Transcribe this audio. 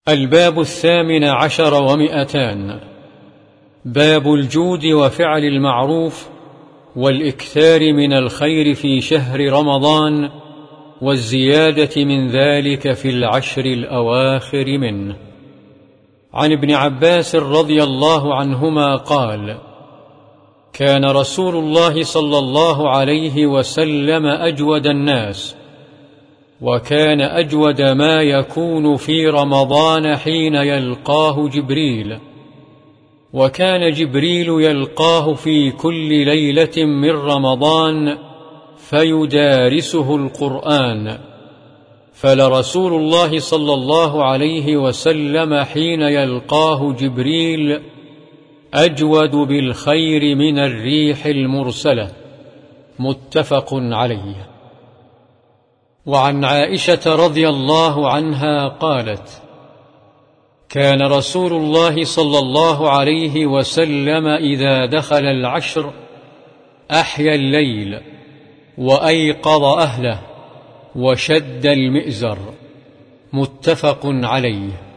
الباب 18 باب الجود وفعل المعروف والإكثار من الخير في شهر رمضان والزيادة من ذلك في العشر الأواخر منه. عن ابن عباس رضي الله عنهما قال: كان رسول الله صلى الله عليه وسلم أجود الناس، وكان أجود ما يكون في رمضان حين يلقاه جبريل، وكان جبريل يلقاه في كل ليلة من رمضان فيدارسه القرآن، فلرسول الله صلى الله عليه وسلم حين يلقاه جبريل أجود بالخير من الريح المرسلة. متفق عليه. وعن عائشة رضي الله عنها قالت: كان رسول الله صلى الله عليه وسلم إذا دخل العشر أحيا الليل وأيقظ أهله وشد المئزر. متفق عليه.